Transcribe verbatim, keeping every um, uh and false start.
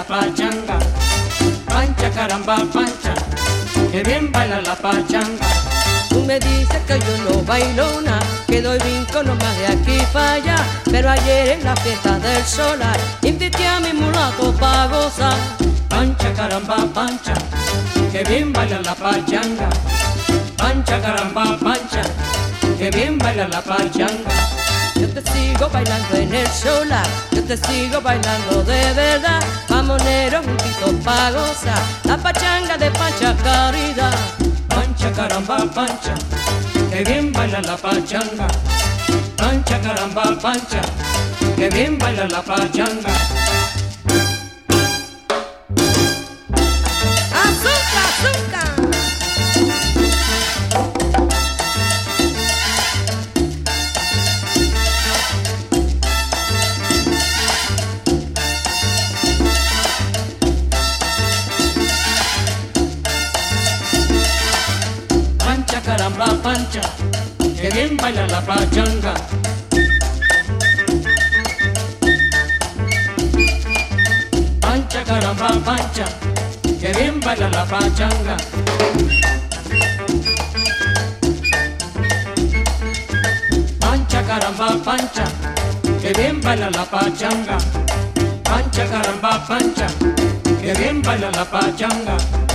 la pachanga. Pancha, caramba, pancha, que bien baila la pachanga. Tú me dices que yo no bailo nada, que doy brinco nomás de aquí para allá. Pero ayer en la fiesta del solar invité a mi mulato pa' gozar. Pancha, caramba, pancha, que bien baila la pachanga. Pancha, caramba, pancha, que bien baila la pachanga. Yo te sigo bailando en el solar, yo te sigo bailando de verdad. Vamoneros juntitos pa' gozar la pachanga de Pancha Caridad. Pancha, caramba, pancha, que bien baila la pachanga. Pancha, caramba, pancha, que bien baila la pachanga. ¡Azúcar, azúcar! Pancha, caramba, pancha, que bien baila la pachanga. Pancha, caramba, pancha, que bien baila la pachanga. Pancha, caramba, pancha, que bien baila la pachanga. Pancha, caramba, pancha, que bien baila la pachanga.